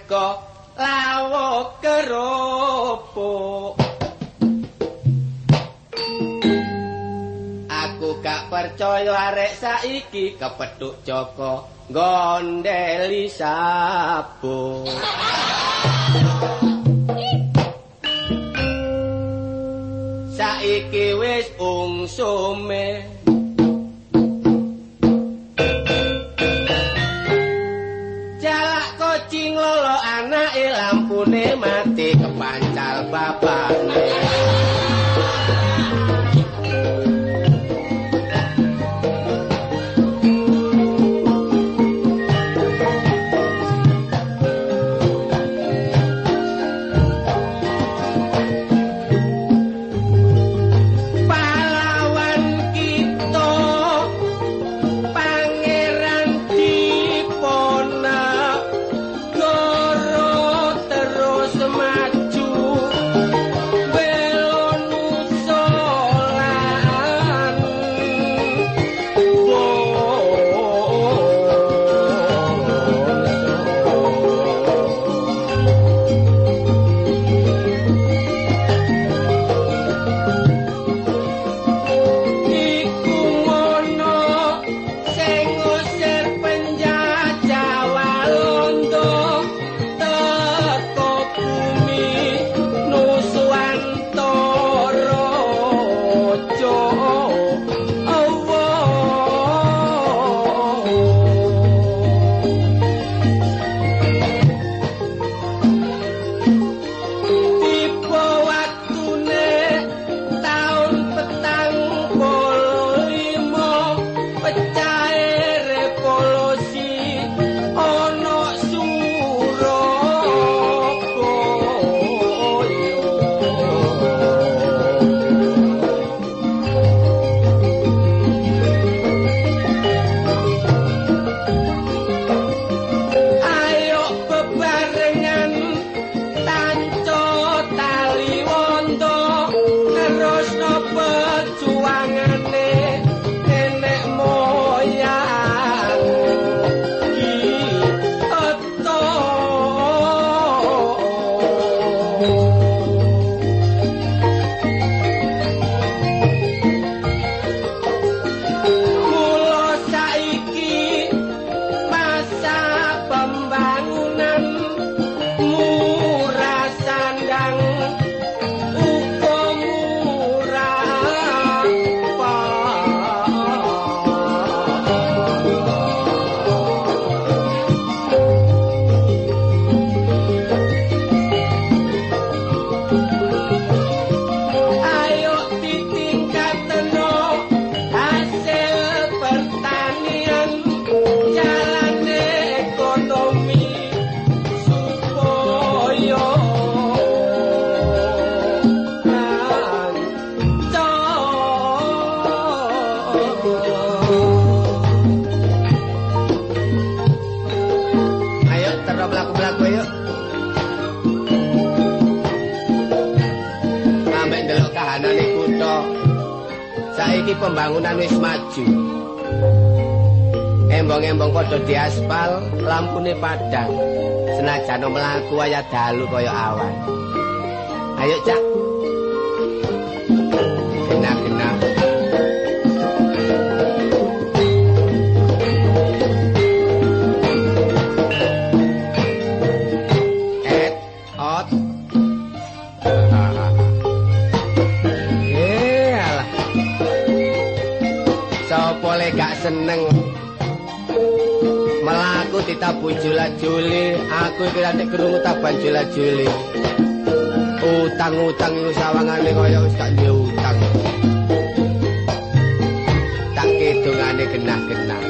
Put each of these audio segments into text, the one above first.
teka lawuh kerupuk. Aku gak percaya arek saiki kepethuk Joko gondeli sabuk. Saiki wis ungsume jalak kucing lolo anake lampune mati kepancal bapakne. Saiki pembangunan wis maju. Embong-embong padha diaspal, lampune padhang. Senajan mlaku waya dalu kaya awan. Ayo, Cak. Genah-genah. Gak seneng melaku ditabu jula-juli, aku iki nek krungu taban jula-juli. Utang-utang iku sawangane kaya wis gak duwe utang. Tak kidungane genah-genah.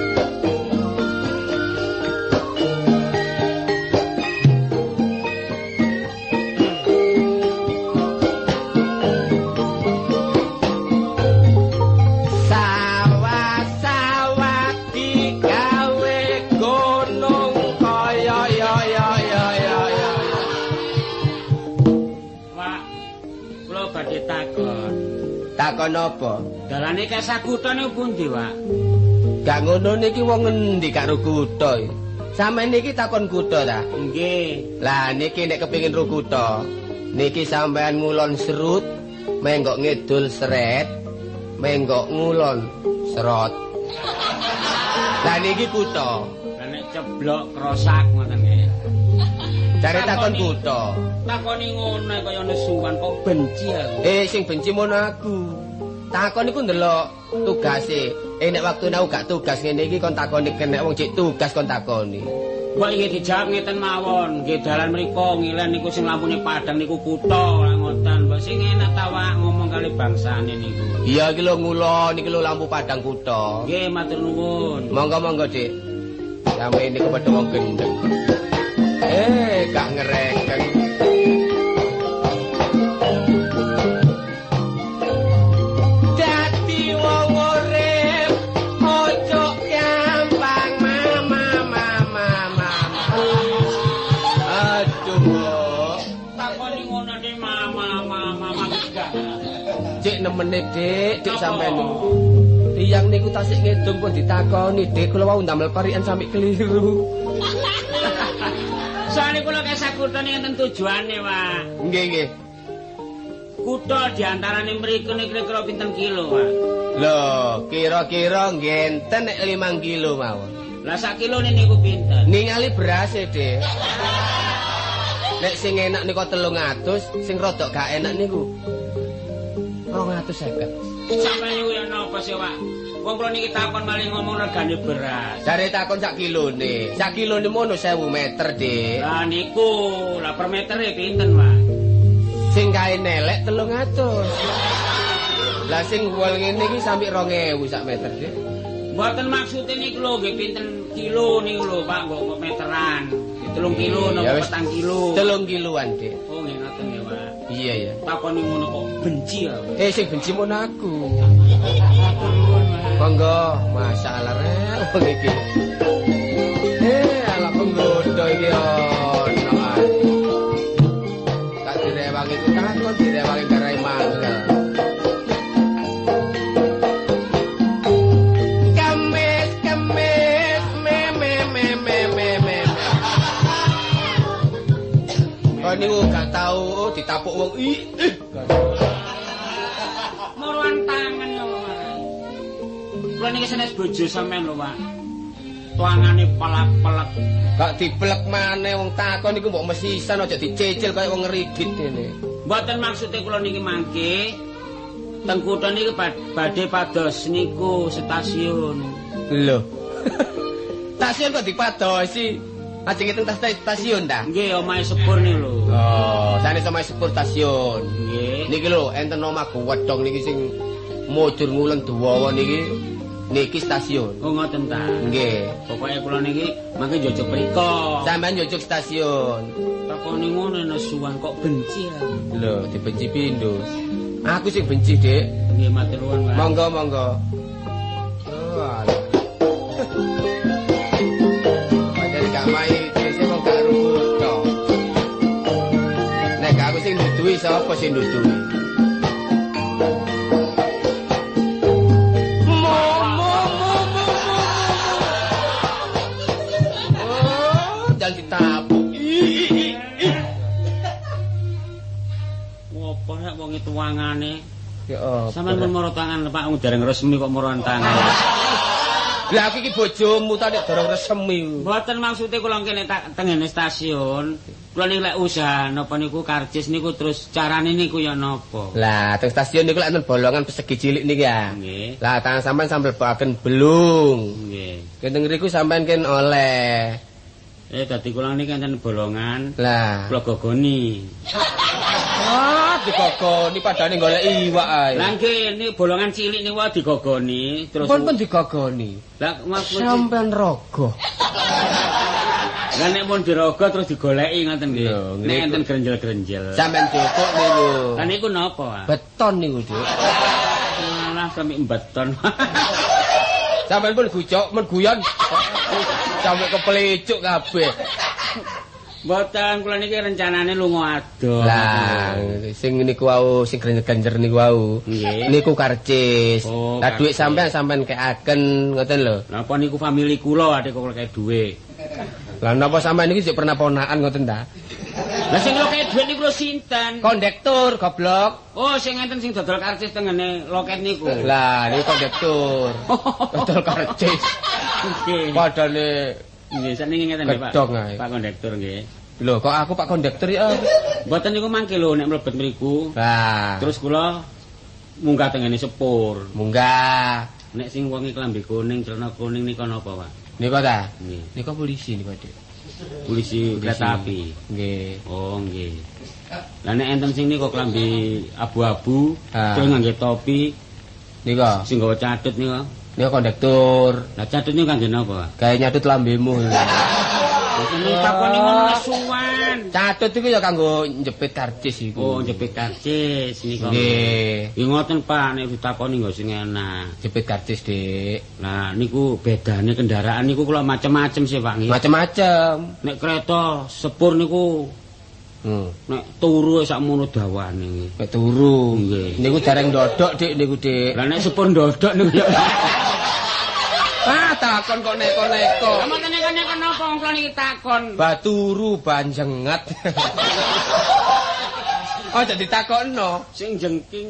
Takon apa? Dalane ke sakutha niku pundi, Pak? Gak ngono niki wong endi karo kutha. Sampeyan niki takon kutha ta? Nggih. Lah niki nek kepengin ro kutha, niki sampeyan ngulon serut, menggok ngidul seret, menggok ngulon serot. Lah niki kutha. Lah nek ceblok krosak ngoten nggih. Cari takon kutha. Takoni ngono kaya nesuwan kok benci aku. Sing benci mono aku. Takon iku ndelok tugase. Nek waktune aku gak tugas ngene iki kon takoni nek wong cek tugas kon takoni. Mbok iki dijawab ngeten mawon, nggih dalan mriku ngilen niku sing lampune padhang niku kutha ngoten. Mbok sing enak ta wae ngomong kali bangsane niku. Iya iki lho ngulon iki lho lampu padhang kutha. Nggih matur nuwun. Monggo-monggo, Dik. Sampe niku padha wong gendeng. Gak ngereken. Dadi wong urip ojo gampang mama. Aduh. Takoni ngono nek mama gak. Cek nemene, Dik sampean niku. Tiyang niku tasik ngedung pun ditakoni, Dik, kula wau ndamel parikan sampe keliru. Soale kula kesah kutha enten tujuane, Pak. Nggih. Kutha diantarane mriku niku kira-kira pinten kilo, Pak? Lho, kira-kira ngenten nek 5 kilo mawon. Lah sak kilone niku pinten? Ningali beras e, Dik. Nek sing enak niku 300, sing rodok gak enak niku 250. Sampeyan niku ya napa sih, Pak? Wong kula niki takon malih ngomong regane beras. Dari takon sak kilone. Sak kilone mono 1000 meter, Dik. Lah niku, lah per metere pinten, Pak? Sing kae nelek 300. Lah sing wol ngene iki sampe 2000 sak meter, Dik. Mboten maksude niku lho nggih pinten kilo niku lho, Pak, kok meteran. 3 kilo napa 4 kilo? 3 kiloan, Dik. Oh, nggih ngoten ya, Pak. Iya ya. Takoni ngono kok benci aku. Sing benci mono aku. Monggo, masalah rel wong iki. Ala penggoda iki ono ae. Tak direwangi ku takon direwangi garai mangkel. Kemis me. Kok niku gak tau ditapuk wong Moruan tangan ya, Pak. Kula niki senes bojo sampean lho, Pak. Tuangane pelak-pelak. Gak dipelek maneh wong takon niku mbok mesisan aja dicecil kaya wong ngerigit ngene. Mboten maksude kula niki mangke teng kutha niki badhe pados niku stasiun. Lho. Stasiun kok dipadosi? Ajeng teng stasiun ta? Nggih, omahe sepur niku lho. Oh, sanes omahe sepur stasiun. Nggih. Niki lho enten omah wedhong niki sing mujur nguleng dawa niki stasiun. Oh ngoten ta. Nggih. Pokoke kula niki mangke njojok mriku. Sampeyan njojok stasiun. Takoni ngono nesuwan kok benci aku. Lho, dibenci pindho. Aku sing benci, Dik. Nggih matur nuwun, Pak. Monggo. Oh, alah. Padahal gak mai dhewe kok gak rubuh. Nek aku sing nuduhi sapa sing nuduhi? Jangan ditapuk. Ngopo nek wong tuangane? Ya apa? Sampeyan pun moro tangan, Pak, wong dereng resmi kok moroan tangan. Lah aku iki bojomu ta nek dorong resmi. Mboten maksude kula kene tengene stasiun. Kula niki lek usaha napa niku karcis niku terus carane niku ya napa? Lah, teng stasiun niku lek enten bolongan persegi cilik niki ya. Nggih. Lah, tangan sampean sambil bawaken belung. Nggih. Kene ngriku sampean ken oleh. Dadi kula niki enten bolongan. Lah, Kula gogoni. digogoni padane golek iwak ae. Lah nggih niki bolongan cilik niku wae digogoni terus Pun digogoni. Lah Sampean rogo. Lah nek mun dirogo terus digoleki ngoten nggih. Lho, Nek niku. enten grenjel-grenjel. Sampean jokok niku. Lah niku napa, Pak? Beton niku, Dik. Malah sampe beton. Sampean pun gujok men guyon. Sampe kepelecuk kabeh. Mboten kula niki rencanane lunga adoh. Lah, sing niku wau sing genjer niku wau. Nggih. Niku karcis. Oh, Lah dhuwit karcis. sampean kekaken ngoten lho. Napa niku famili kula adik kula kaya dhuwit. Lah napa sampean iki sik pernah ponakan ngoten ta? Lah sing loket dhuwit niku lho sinten? Kondektur goblok. Oh, sing ngenten sing dodol karcis tengene loket niku. Lah niku kondektur. Dodol karcis. Nggih. Padane Nggih, sakniki ngeten nggih, Pak. Gedhong ae. Pak kondektur nggih. Lho kok aku Pak kondektur ya? Mboten niku mangke lho nek mlebet mriku. Lah, Terus kula munggah tengene sepur. munggah. Nek sing wong iki klambi kuning, celana kuning nika napa, Pak? Niku ta? Nggih. Niku polisi niku, Dik. Polisi kereta api. Nggih. Oh, nggih. Lah nek enten sing nika klambi abu-abu, Ah. terus ngangge topi, Niku. sing nggawa catut nika. Niku kondektur. Lah catut niku kangge napa, Pak? Gawe nyatut lambemu. Boten takoni ngono nesuwan. Catut iku ya kanggo njepit karcis iku. Oh, jepit karcis nika. Nggih. Nggih ngoten, Pak, nek ditakoni nggo sing enak. Jepit karcis, Dik. Nah, niku bedane kendaraan niku kula macem-macem sih, Pak. Nggih. Macem-macem. Nek kereta sepur niku nek turu sakmono dawane nggih. Nek turu. Nggih. Niku dereng ndodok, Dik, niku, Dik. Lah nek sepur ndodok niku ya. Ah, takon kok neko-neko. Lah mboten nek napa wong kula niki takon. Baturu banjengat. Oh, jadi takokno. Sing jengking.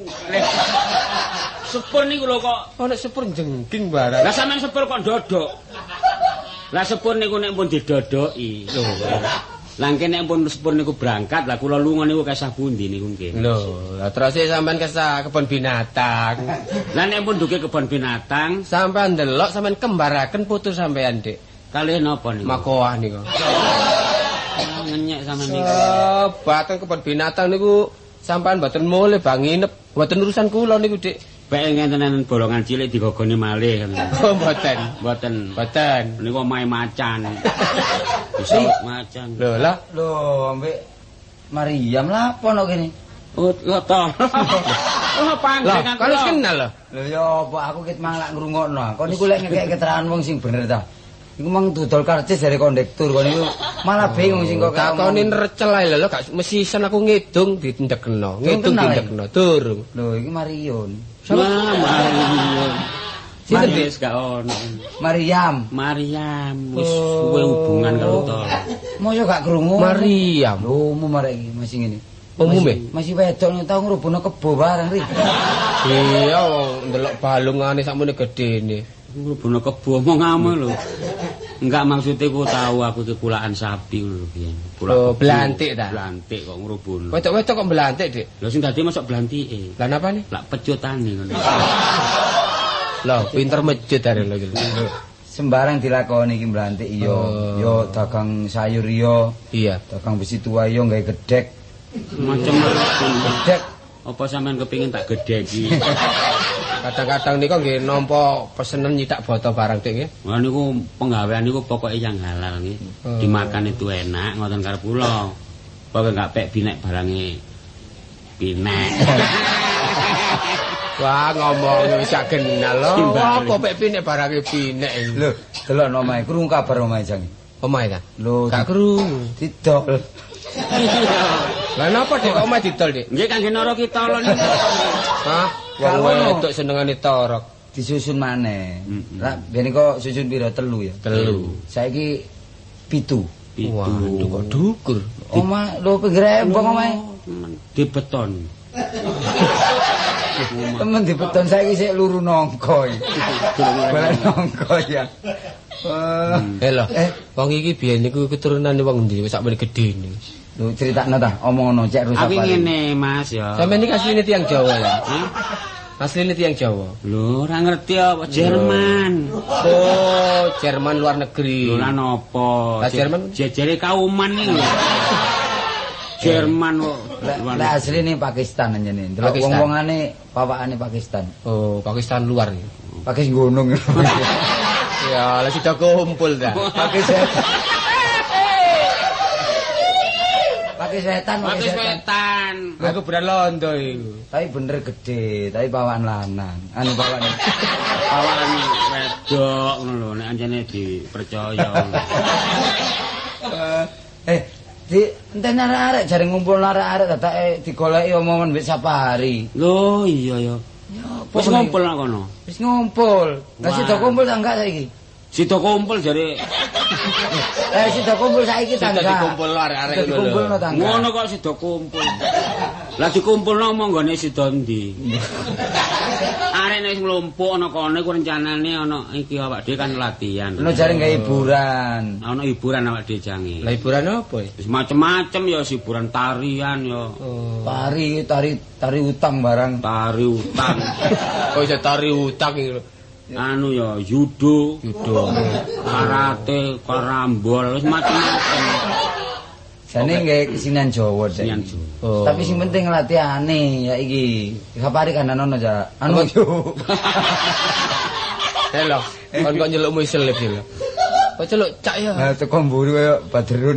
Sepur niku lho kok. Oh, nek sepur jengking barang. Lah sampean sepur kok ndodok. Lah sepur niku nek pun didodoki. Lho. Lah nek pun sepur niku berangkat, lah kula lunga niku kesah pundi niku nggih. Lho, lah terus sampean kesah kebon binatang. Lah nek pun duke kebon binatang, Sampean ndelok sampean kembaraken putu sampean, Dik. kalih napa niku? Makoah niku. Ngenyek sampean niku. Baten kebon binatang niku sampean mboten mulih bang nginep. Mboten urusan kula niku, Dik. Bae ngenten bolongan cilik digogoni malih. Oh, mboten. Mboten. Mboten. Niku omahe macan. Bisa macan. Lho, lah Lho, ambek Mariam lah apa no kene? Oh, to. Oh, panggengan. lah kan wis kenal lho. Lho ya apa aku ket mang lak ngrungokno. Kok niku lek ngekek keterangan wong sing bener ta. Iku mang dodol karcis dari kondektur kok niku malah bingung sing kok Takoni recel ae lho, gak mesisen aku ngidung dindekno. Ngidung kenal, dindekno, durung. Lho iki Marion. Mariam. Sinten, Dik? Wis gak ono. Mariam. Mariam wis suwe hubungan karo to. Mosok gak krungu. Mariam. Lho umum arek iki masih ngene. Umume? Masih wedok nek tau ngrubono kebo barang ri. Iya, wong ndelok balungane sakmene gedene. Ngrubono kebo omongane lho. Enggak maksudnya ku tahu aku ki kulaan sapi lho biyen. Oh, belantik ta? Belantik kok ngrubono. Wedok-wedok kok belantik, Dik? Lho sing dadi masuk belantike. Lah napa nih? Lak pecutane ngono. Loh, pinter mejut are lho iki. Sembarang dilakoni iki mblantik iya. Oh. Yo dagang sayur iya. Iya. Dagang besi tua iya gawe gedhek. Macam-macam. Gedhek. Apa sampean kepengin tak gedheki? Kadang-kadang niku nggih nampa pesenen nyitak boto barang, Dik nggih. Wah niku penggawean niku pokoke yang halal nggih. Dimakan itu enak ngoten karo kula. Pokoke enggak pek binek barange binek. Wah, ngomong wis gak kenal lho. Apa pek pinek barange pinek iki. Lho, delok omahe, krungu kabar omahe jang. Omahe ta? Lho, Gak krungu. didol. Lah napa Dik kok omahe didol, Dik? Nggih kangge nara kita lho niku. Hah? Gak Wong ngono. wedok senengane torok. Disusun maneh. Lah ben kok susun pira 3 ya? 3. Saiki 7. Waduh kok dukur. Omah lho pinggir embong omahe. Di beton. Temen di beton saiki sik luru nangka iki. Balen nangka ya. Lho, wong iki biyen niku keturunane wong ndi wis sakmene gedene. Lho critakno ta, omongno cek rusak. Aku ngene Mas ya. Sampeyan iki asline tiyang Jawa ya? Hah? Asline tiyang Jawa. Lho ora ngerti apa Jerman. Oh, Jerman luar negeri. Lho lan apa? Lah, Jerman? Jejere kauman iki. Jerman kok. Lek asline Pakistan anjene. Delok Pakistan. wong-wongane pawakane Pakistan. Oh, Pakistan luar. Pakis gunung. Ya, lah sudah kumpul dah. Pakis setan. Pakis setan, Pakai pakis setan. setan. Aku beran londo iku. Tapi bener gede, tapi pawakan lanang. Anu pawakan. Awan wedok ngono lho nek anjene dipercaya. Di enten arek-arek jare ngumpul arek-arek dadake digoleki omongan mbek Sapari. Lho iya ya. Wis ngumpul nang kono. Wis ngumpul. Lah Wah. sida kumpul ta enggak saiki? Sida kumpul jare Sida kumpul saiki tangga. Sida dikumpul arek-arek ngono. Dikumpulno tangga. Ngono kok sida kumpul. Lah dikumpulno monggone sida ndi? Arek nek nglumpuk ana kono iku rencanane ana iki awak dhewe kan latihan. Ono jare gawe hiburan. Ana hiburan awak dhewe jange. Lah hiburan apa? Wis macem-macem ya hiburan tarian ya. Tari utang barang. Tari utang. Oh iso tari utang iki lho. Anu ya judo, karate, karambol, wis macam-macam. Jane gawe kesenian Jawa deh. Kesenian Jawa. Oh. Tapi sing penting latihane ya iki. Kapari kan ono ja. Anu yo. Helo, kon kok nyelukmu selip iki lho. Kok celuk cak ya. Nah, teko mburi kaya Badrun.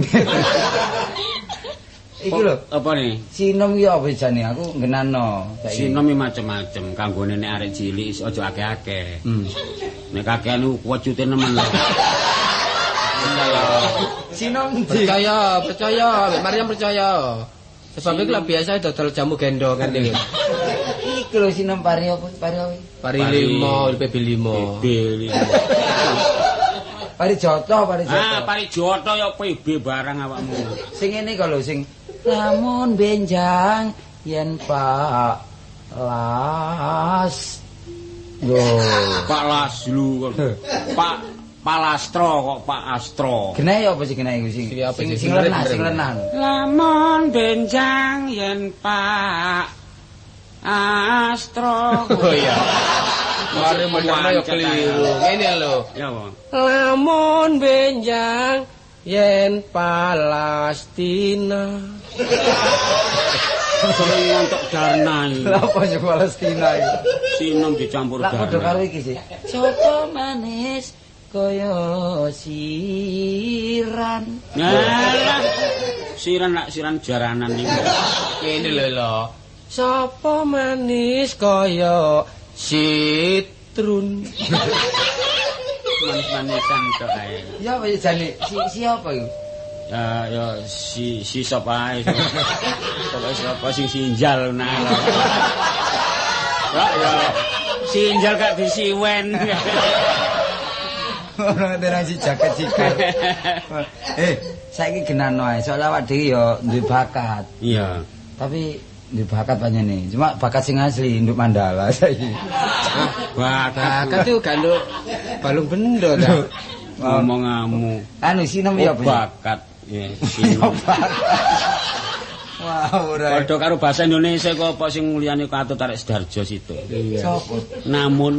Iki lho. Apa nih? Sinom iki apa jane aku nggenano. Sinom iki macam-macam. Kanggone nek arek cilik aja akeh-akeh. Nek kakean niku wujute nemen. Sinom Percaya, Mbak Maryam percaya. Sebab iki lah biasa dodol jamu gendongan iki. iki lho sinom pari apa? Pari 5, PB 5. Pari Joto. Ah, pari Joto ya PB barang awakmu. Sing ngene kok lho sing lamun benjang yen Pak Las. Yo, Pak Laslu. Pak Palastro kok Pak Astro. genahe apa sih genahe iku sing sing lenah. Lamun benjang yen Pak Astro. Oh iya. Mari menerno yo keliru. Ngene lho. Ya apa? Lamun benjang yen Palestina. Ngantuk darna iki. Lha apa yo Palestina iki? Sinom dicampur Lah padha karo darna. iki sih. Soto manis kaya siran. Nah, siran jaranan niku. Ngene lho. Sapa manis kaya sitrun. Manis-manisan tok ae. Ya apa ya jane? Siapa iku? Ya si sapa ae. Sapa sing sinjal nah. Ya sinjal gak disiwen. Ora ngerti si jaket sikar. Saiki genano ae, soalnya awak dhewe ya duwe bakat. Iya. Tapi duwe bakat panjenengan. Cuma bakat sing asli nduk Mandala saiki. Bakat Itu ganduk balung bendo ta. ngomong-ngamu. Anu sinom ya apa? Bakat. Ya, sinom. Wah, ora. Padha karo bahasa Indonesia kok apa sing liyane Katut arek Sidarjo situ. Sopo? Namun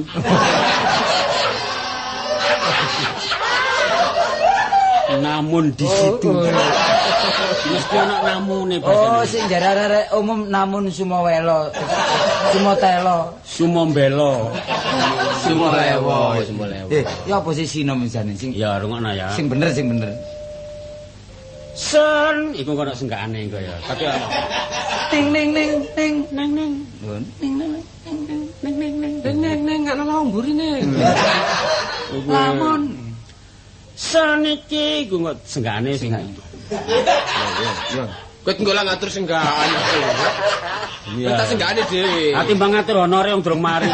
di situ. Mesti ana namune Oh, bahasa. sing jarare umum namun sumawelo. Sumotelo. Sumombelo. Sumolewo. Ya apa sih sinom jane sing Ya rungokno ya. sing bener. Sen iku kok senggakane engko ya. Tapi Ting ning ning ning neng neng ning neng ana lomburine. lamun. Sen iki iku kok senggakane sing. Yo. Kowe ngolah ngatur senggaan. Iya. Tak senggane dhewe. Timbang ngatur honore wong durung mari.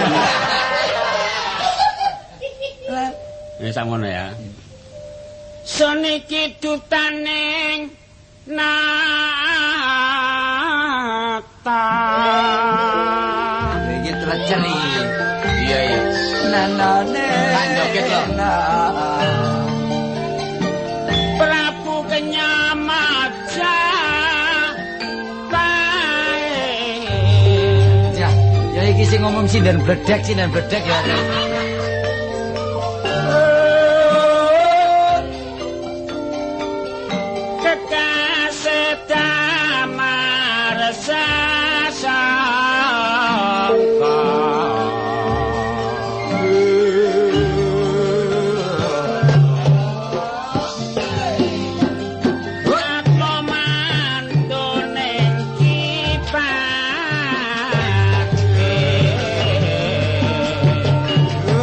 Sakmono ya. Seniki dutaning nata. Iki treceli. Iya. Nanane. Tak joget lho. Prabu Kenyamaja. Ya iki sing ngomong sinden bledek ya. Kekasih damar sasangka. Atma mantuning kipake.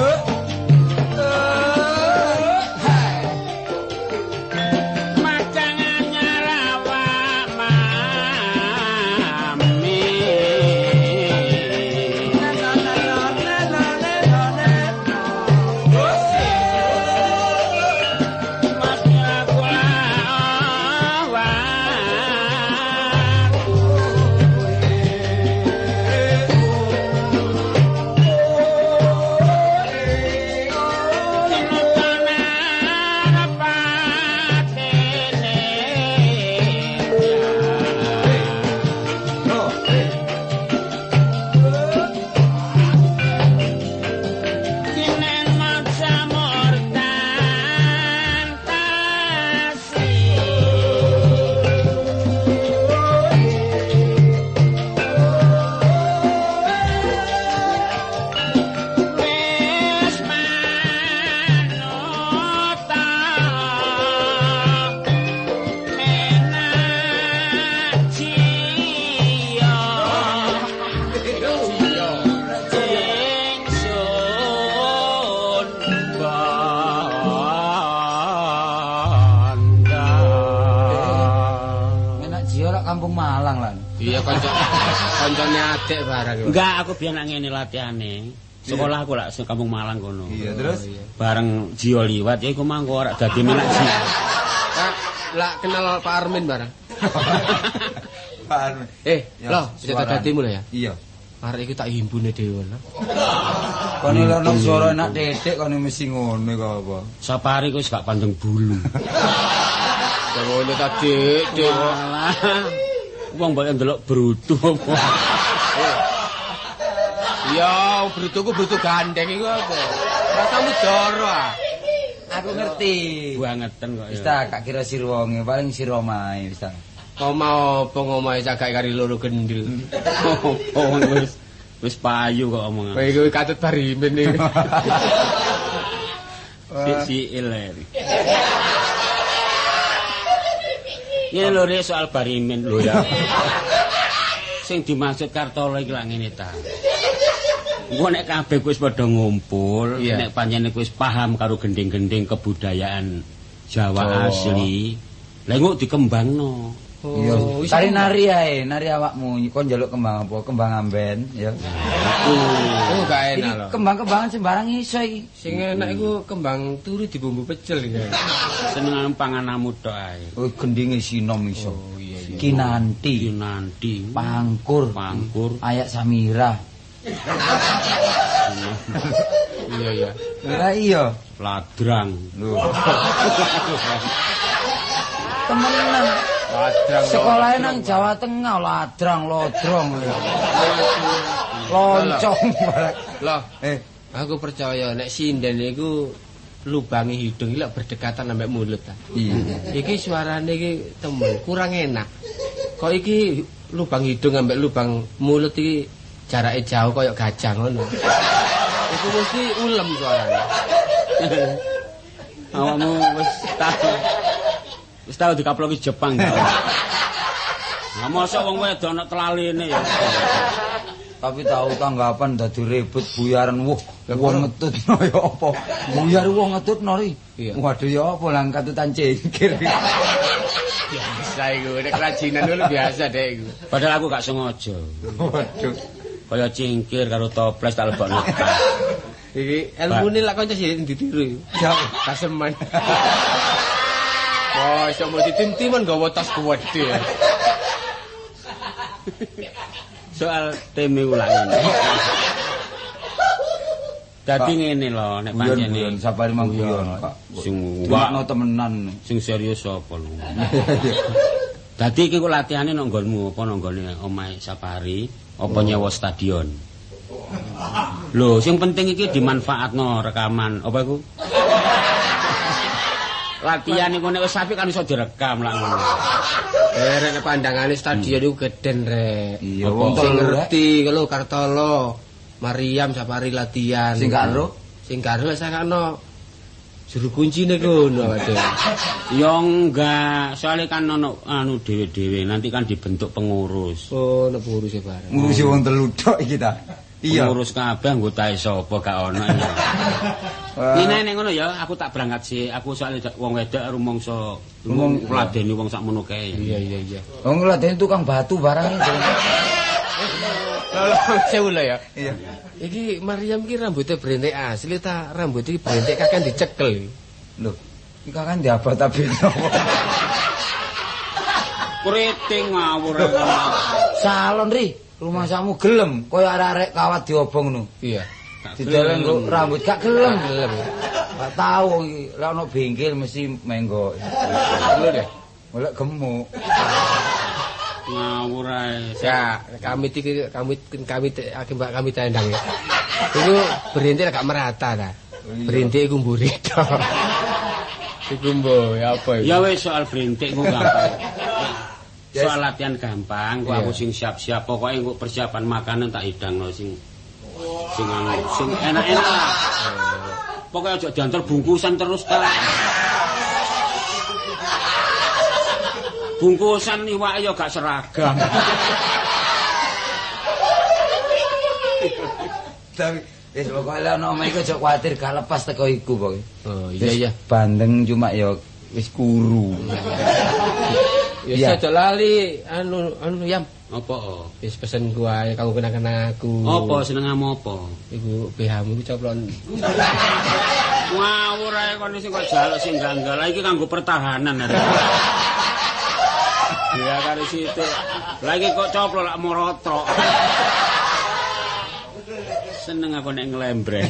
Kampung Malang lan. Iya kancane adik barang. Enggak, aku biyen nak ngene latihane. Sekolah aku lak Kampung Malang kono. Iya, terus bareng Jio liwat ya iku mangko ora dadi menak Jio. Lah kenal Pak Armin barang. Pak Armin. Loh, bisa dadimu lho ya? Iya. Arek iki tak himbune dhewe lho. Kone lho suara enak dedek kone mesti ngono kok apa. Sapari wis gak pandeng bulu. Ngono ta Dik. Wong mbok ndelok brutu apa. Ya, brutuku brutu gandeng iku apa? Rasamu joro ah. Aku ngerti. Bangeten kok ya. Wis ta gak kira sirwonge, paling sira omahe wis ta. Kok mau apa ngomahe cagak kari loro gendil. Oh, wis payu kok omongan. Kowe iku katut barimen iki. Si iler. Ini lho soal barimen lho ya. Sing dimaksud Kartolo iki lak ngene ta. Engko nek kabeh wis padha ngumpul, nek pancen wis paham karo gending-gending kebudayaan Jawa asli, lha engko dikembangno. Iya, tari nari ae, nari awakmu kok njaluk kembang apa? Kembang amben, ya. Oh, gak enak lho. Kembang-kembangan sembarang iso iki. Sing enak iku kembang turu dibumbu pecel iki. Senengan pangananmu tok ae. Oh, gendinge sinom iso. Oh, iya. Kinanti, pangkur, ayak samira. Iya. Lah iya, ladrang. Lho. Temenan. Ladrang. Sekolahnya nang Jawa Tengah, ladrang, lodrong. Loncong. Loh, aku percaya nek sinden iku lubangi hidung iki lek berdekatan sampai mulut ta. Iya. Iki suarane iki temen kurang enak. Kok iki lubang hidung sampai lubang mulut iki jarake jauh koyo gajah ngono. Iku mesti ulem suarane. Awakmu wis tau dikaploki Jepang ta. Lah mosok wong wedok ana telaline ya. Tapi tahu tanggapan dadi ribut buyaran wong ngetutno ya apa. Buyar wong ngetutno ri. Waduh ya apa lang katutan cengkir. Biasa iku nek kerajinan dulu biasa deh iku. Padahal aku gak sengaja. Waduh. Kaya cingkir karo toples tak lebokno. Iki elmune lak kanca sing ditiru. Ya, kaseman. Oh, iso mau ditim-timan gawa tas gede. Soal teme ulangan. Dadi ngene lho nek pancene sapari mangguyon Pak. Sing wakno temenan. Sing serius sapa lho. Dadi iki kok latihane nang nggonmu apa nang nggone omahe Sapari apa nyewa stadion. Lho, sing penting iki dimanfaatno rekaman apa iku? Latihan iku nek wis apik kan iso direkam lak ngono. Nek pandangane stadion iku geden rek. Iya, wong ngerti lho Kartolo. Mariam Sapari latihan. Sing karo? Sing karo sakno juru kuncine ngono wae. Ya enggak, soalnya kan ono anu dhewe-dhewe nanti kan dibentuk pengurus. Oh, nek pengurus e bareng. Ngurusi wong telu tok iki ta. Iya. Pengurus kabeh anggotae sapa gak ono ya. Ini nek ngono ya, aku tak berangkat sih. Aku soalnya wong wedok rumangsa ngladeni wong sakmono kae. Iya. Wong ngladeni tukang batu barang iki. Lho, sewu lho ya. Iya. Iki Mariam iki rambutnya berentek asli ta rambut iki berentek kakek dicekel. Lho, iki kakek diabot-abotno. Kriting ngawur. Salon ri, rumah samu gelem koyo arek-arek kawat diobong ngono. Iya. Dideleng rambut gak gelem. Gak tau iki, lek ono bengkel mesti menggo. Lho deh. Golek gemuk. Ngawur ae. Ya, kami akibat kami tendang ya. Itu berhenti agak merata ta. Berhenti iku mburi tok. Iku mbo ya apa iki? Ya wis soal berintik ku gampang. Soal latihan gampang, kok aku sing siap-siap pokoke engko persiapan makanan tak hidangno sing enak-enak lah. Pokoke aja diantar bungkusan terus ta. Bungkusan iwak ya gak seragam. Tapi wis pokoke lek ono omah iku aja kuwatir gak lepas teko iku pokoke. Oh iya. Bandeng cuma ya wis kuru. Ya aja lali anu Yam. Apa? Wis pesen gua kanggo kenang-kenang aku. Apa senengmu apa? Iku BH-mu ku coplon. Ngawur ae kon sing kok jaluk sing ganggal. Lah iki kanggo pertahanan arek. Ya karo situ. Lah iki kok coplok lak morotrok. Seneng aku nek nglembreng.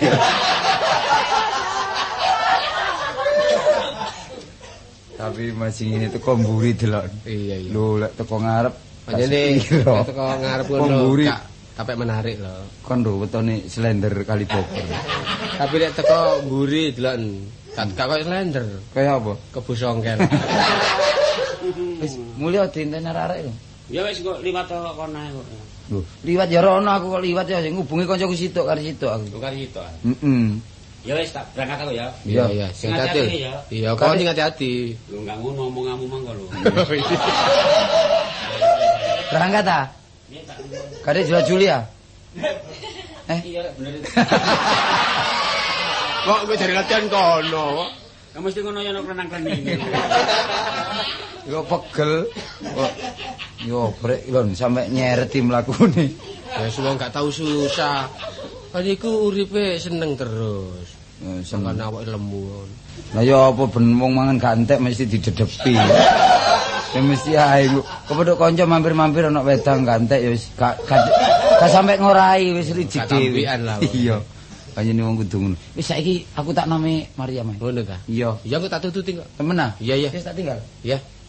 Tapi masih ngene teko mburi delok. Iya. Lho lek teko ngarep Panjene teko ngarep ngono kapek menarik lho. Kon lho wetone slender kali bogor. Tapi nek teko mburi delok gak koyo slender. Kaya apa? Kebu songkel. Wis mulya dinten arek lho. Ya wis kok liwat kono ae kok. Lho, liwat ya rono aku kok liwat ya sing ngubungi kancaku sitok karo sitok aku. Bukan itu. Heeh. Ya wis tak berangkat aku ya. Iya, sing hati. Iya, kok sing hati-hati. Lho enggak ngono omonganmu mangko lho. Berangkat ta? Iya tak. Kare Juli ya? Iya bener itu. Kok kowe jare latihan kono? Kamu mesti ngono ya nek renang-renang. Yo pegel. Kok yo brek lho sampe nyereti mlakune. Ya semua gak tahu susah. Kan iku uripe seneng terus. Seneng awake lemu. Lah ya apa ben wong mangan gak entek mesti didedepi. Ya mesti ae kepethuk kanca mampir-mampir ana wedang gak entek ya wis gak sampe ngorai wis rijik dhewe. Iya. Panjenengan wong kudu ngono. Wis saiki aku tak name Maria, Mas. Ngono ta? Iya. Iya aku tak tututi kok. Temen ah? Iya. Wis tak tinggal. Iya.